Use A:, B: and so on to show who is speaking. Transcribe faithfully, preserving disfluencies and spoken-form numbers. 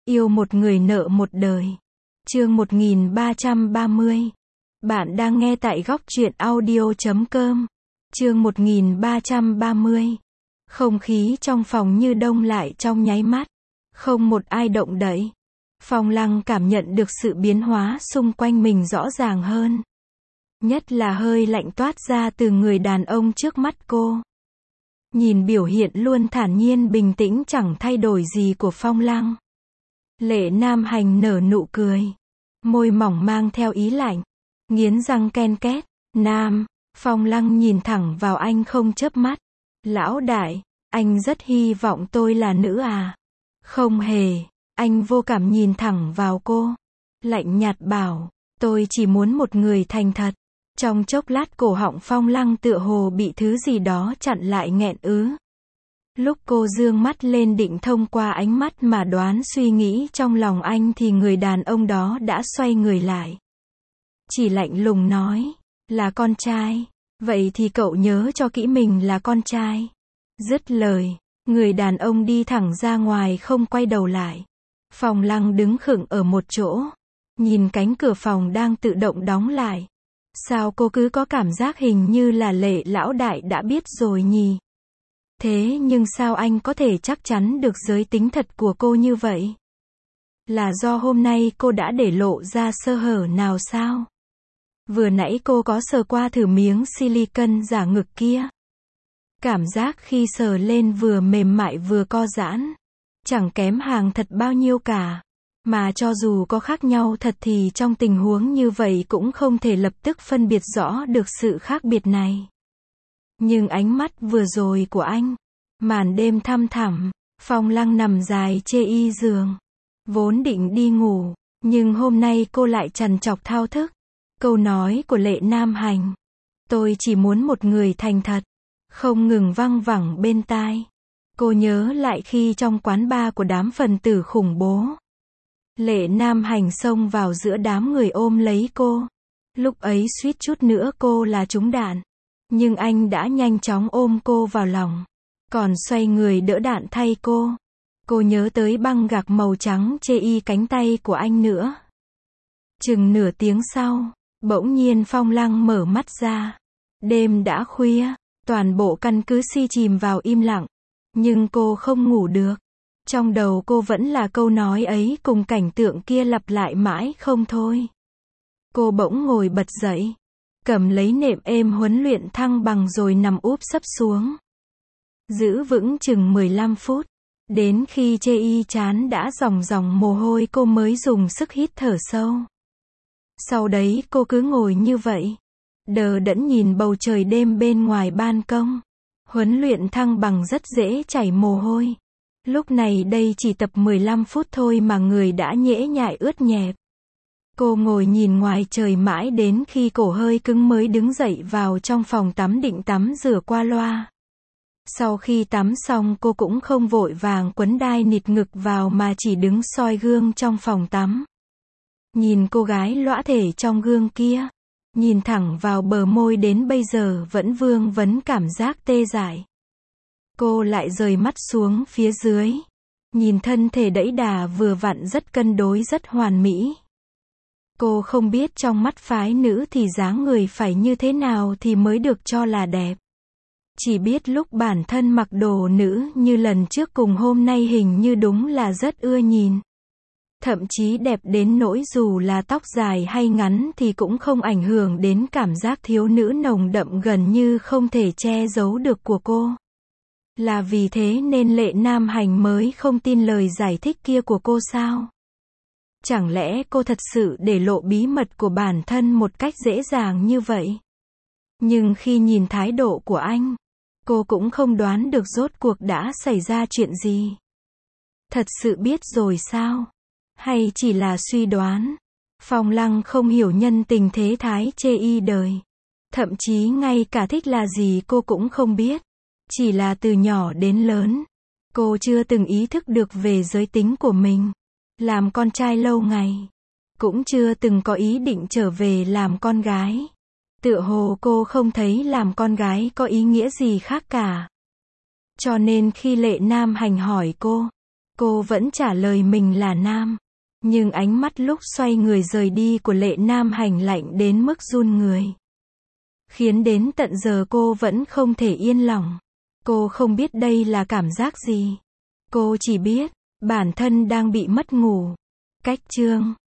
A: Yêu một người nợ một đời. Chương một nghìn ba trăm ba mươi. Bạn đang nghe tại góc truyện audio chấm com. Chương một nghìn ba trăm ba mươi. Không khí trong phòng như đông lại trong nháy mắt. Không một ai động đậy. Phong Lăng cảm nhận được sự biến hóa xung quanh mình rõ ràng hơn. Nhất là hơi lạnh toát ra từ người đàn ông trước mắt cô. Nhìn biểu hiện luôn thản nhiên bình tĩnh chẳng thay đổi gì của Phong Lăng. Lệ Nam Hành nở nụ cười. Môi mỏng mang theo ý lạnh. Nghiến răng ken két. Nam. Phong Lăng nhìn thẳng vào anh không chớp mắt. Lão đại, anh rất hy vọng tôi là nữ à? Không hề. Anh vô cảm nhìn thẳng vào cô. Lạnh nhạt bảo, tôi chỉ muốn một người thành thật. Trong chốc lát cổ họng Phong Lăng tựa hồ bị thứ gì đó chặn lại nghẹn ứ. Lúc cô dương mắt lên định thông qua ánh mắt mà đoán suy nghĩ trong lòng anh thì người đàn ông đó đã xoay người lại. Chỉ lạnh lùng nói, là con trai. Vậy thì cậu nhớ cho kỹ mình là con trai. Dứt lời, người đàn ông đi thẳng ra ngoài không quay đầu lại. Phong Lăng đứng khựng ở một chỗ. Nhìn cánh cửa phòng đang tự động đóng lại. Sao cô cứ có cảm giác hình như là Lệ lão đại đã biết rồi nhỉ? Thế nhưng sao anh có thể chắc chắn được giới tính thật của cô như vậy? Là do hôm nay cô đã để lộ ra sơ hở nào sao? Vừa nãy cô có sờ qua thử miếng silicon giả ngực kia. Cảm giác khi sờ lên vừa mềm mại vừa co giãn. Chẳng kém hàng thật bao nhiêu cả. Mà cho dù có khác nhau thật thì trong tình huống như vậy cũng không thể lập tức phân biệt rõ được sự khác biệt này. Nhưng ánh mắt vừa rồi của anh, màn đêm thăm thẳm, Phong Lăng nằm dài chê y giường. Vốn định đi ngủ, nhưng hôm nay cô lại trằn trọc thao thức. Câu nói của Lệ Nam Hành, tôi chỉ muốn một người thành thật, không ngừng văng vẳng bên tai. Cô nhớ lại khi trong quán bar của đám phần tử khủng bố. Lệ Nam Hành xông vào giữa đám người ôm lấy cô. Lúc ấy suýt chút nữa cô là trúng đạn. Nhưng anh đã nhanh chóng ôm cô vào lòng. Còn xoay người đỡ đạn thay cô. Cô nhớ tới băng gạc màu trắng chê y cánh tay của anh nữa. Chừng nửa tiếng sau, bỗng nhiên Phong Lăng mở mắt ra. Đêm đã khuya, toàn bộ căn cứ si chìm vào im lặng. Nhưng cô không ngủ được. Trong đầu cô vẫn là câu nói ấy cùng cảnh tượng kia lặp lại mãi không thôi. Cô bỗng ngồi bật dậy. Cầm lấy nệm êm huấn luyện thăng bằng rồi nằm úp sấp xuống. Giữ vững chừng mười lăm phút. Đến khi chê y chán đã ròng ròng mồ hôi cô mới dùng sức hít thở sâu. Sau đấy cô cứ ngồi như vậy. Đờ đẫn nhìn bầu trời đêm bên ngoài ban công. Huấn luyện thăng bằng rất dễ chảy mồ hôi. Lúc này đây chỉ tập mười lăm phút thôi mà người đã nhễ nhại ướt nhẹp. Cô ngồi nhìn ngoài trời mãi đến khi cổ hơi cứng mới đứng dậy vào trong phòng tắm định tắm rửa qua loa. Sau khi tắm xong cô cũng không vội vàng quấn đai nịt ngực vào mà chỉ đứng soi gương trong phòng tắm. Nhìn cô gái lõa thể trong gương kia. Nhìn thẳng vào bờ môi đến bây giờ vẫn vương vấn cảm giác tê dại. Cô lại rời mắt xuống phía dưới. Nhìn thân thể đẫy đà vừa vặn rất cân đối rất hoàn mỹ. Cô không biết trong mắt phái nữ thì dáng người phải như thế nào thì mới được cho là đẹp. Chỉ biết lúc bản thân mặc đồ nữ như lần trước cùng hôm nay hình như đúng là rất ưa nhìn. Thậm chí đẹp đến nỗi dù là tóc dài hay ngắn thì cũng không ảnh hưởng đến cảm giác thiếu nữ nồng đậm gần như không thể che giấu được của cô. Là vì thế nên Lệ Nam Hành mới không tin lời giải thích kia của cô sao? Chẳng lẽ cô thật sự để lộ bí mật của bản thân một cách dễ dàng như vậy? Nhưng khi nhìn thái độ của anh, cô cũng không đoán được rốt cuộc đã xảy ra chuyện gì. Thật sự biết rồi sao? Hay chỉ là suy đoán? Phong Lăng không hiểu nhân tình thế thái chê y đời. Thậm chí ngay cả thích là gì cô cũng không biết. Chỉ là từ nhỏ đến lớn, cô chưa từng ý thức được về giới tính của mình. Làm con trai lâu ngày, cũng chưa từng có ý định trở về làm con gái. Tựa hồ cô không thấy làm con gái có ý nghĩa gì khác cả. Cho nên khi Lệ Nam Hành hỏi cô, Cô vẫn trả lời mình là nam. Nhưng ánh mắt lúc xoay người rời đi của Lệ Nam Hành lạnh đến mức run người. Khiến đến tận giờ cô vẫn không thể yên lòng. Cô không biết đây là cảm giác gì. Cô chỉ biết, bản thân đang bị mất ngủ. Cách chương